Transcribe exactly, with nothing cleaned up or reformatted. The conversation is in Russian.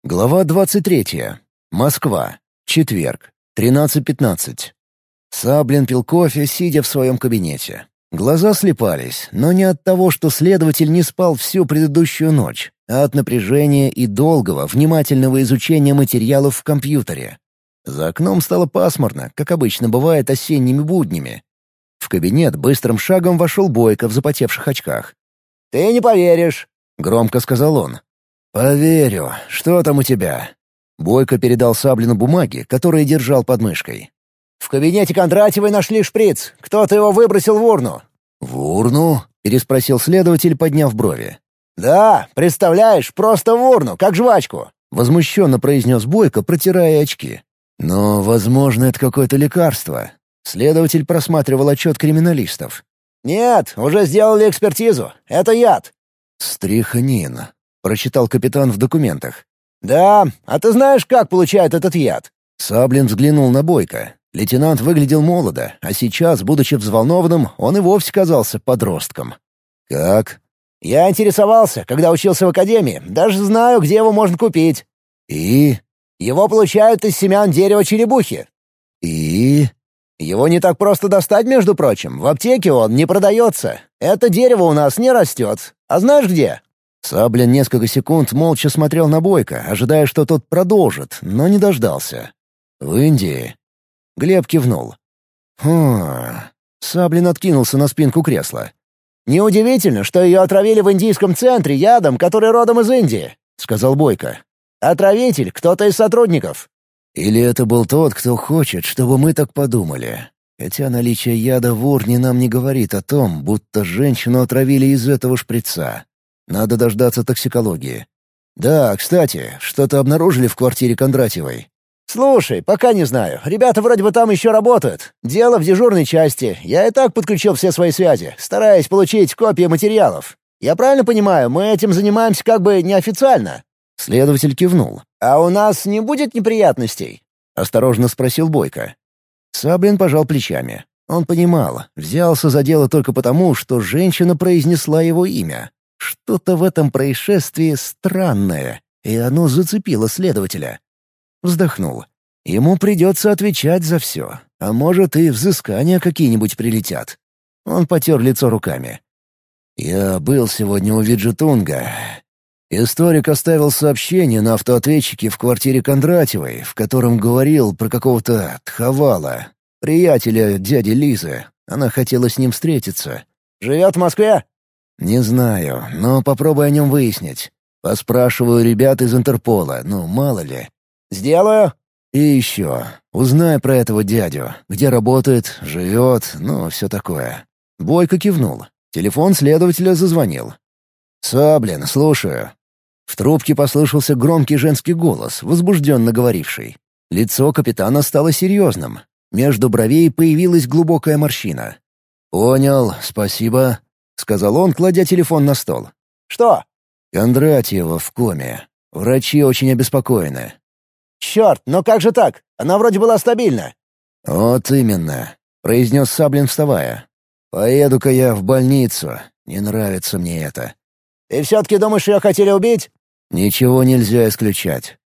Глава двадцать третья. Москва. Четверг. тринадцать пятнадцать. Саблин пил кофе, сидя в своем кабинете. Глаза слепались, но не от того, что следователь не спал всю предыдущую ночь, а от напряжения и долгого, внимательного изучения материалов в компьютере. За окном стало пасмурно, как обычно бывает осенними буднями. В кабинет быстрым шагом вошел Бойко в запотевших очках. «Ты не поверишь», — громко сказал он. «Поверю. Что там у тебя?» Бойко передал Саблину бумаги, которые держал под мышкой. «В кабинете Кондратьевой нашли шприц. Кто-то его выбросил в урну». «В урну?» — переспросил следователь, подняв брови. «Да, представляешь, просто в урну, как жвачку», — возмущенно произнес Бойко, протирая очки. «Но, возможно, это какое-то лекарство». Следователь просматривал отчет криминалистов. «Нет, уже сделали экспертизу. Это яд». «Стрихнин», — прочитал капитан в документах. «Да, а ты знаешь, как получают этот яд?» Саблин взглянул на Бойко. Лейтенант выглядел молодо, а сейчас, будучи взволнованным, он и вовсе казался подростком. «Как?» «Я интересовался, когда учился в академии. Даже знаю, где его можно купить». «И?» «Его получают из семян дерева черепухи». «И?» «Его не так просто достать, между прочим. В аптеке он не продается. Это дерево у нас не растет. А знаешь где?» Саблин несколько секунд молча смотрел на Бойко, ожидая, что тот продолжит, но не дождался. «В Индии?» Глеб кивнул. «Хм...» Саблин откинулся на спинку кресла. «Неудивительно, что ее отравили в индийском центре ядом, который родом из Индии», — сказал Бойко. «Отравитель — кто-то из сотрудников». «Или это был тот, кто хочет, чтобы мы так подумали. Хотя наличие яда в урне нам не говорит о том, будто женщину отравили из этого шприца. Надо дождаться токсикологии. Да, кстати, что-то обнаружили в квартире Кондратьевой?» «Слушай, пока не знаю. Ребята вроде бы там еще работают. Дело в дежурной части. Я и так подключил все свои связи, стараясь получить копии материалов. Я правильно понимаю, мы этим занимаемся как бы неофициально?» Следователь кивнул. «А у нас не будет неприятностей?» — осторожно спросил Бойко. Саблин пожал плечами. Он понимал, взялся за дело только потому, что женщина произнесла его имя. Что-то в этом происшествии странное, и оно зацепило следователя. Вздохнул. Ему придется отвечать за все, а может и взыскания какие-нибудь прилетят. Он потер лицо руками. «Я был сегодня у Виджетунга. Историк оставил сообщение на автоответчике в квартире Кондратьевой, в котором говорил про какого-то Тхавала, приятеля дяди Лизы. Она хотела с ним встретиться. «Живет в Москве?» «Не знаю, но попробуй о нем выяснить. Поспрашиваю ребят из Интерпола, ну, мало ли». «Сделаю». «И еще. Узнай про этого дядю. Где работает, живет, ну, все такое». Бойко кивнул. Телефон следователя зазвонил. «Саблин, слушаю». В трубке послышался громкий женский голос, возбужденно говоривший. Лицо капитана стало серьезным. Между бровей появилась глубокая морщина. «Понял, спасибо», — сказал он, кладя телефон на стол. «Что?» «Кондратьева в коме. Врачи очень обеспокоены». «Черт, но как же так? Она вроде была стабильна». «Вот именно», — произнес Саблин, вставая. «Поеду-ка я в больницу. Не нравится мне это». «Ты все-таки думаешь, ее хотели убить?» «Ничего нельзя исключать.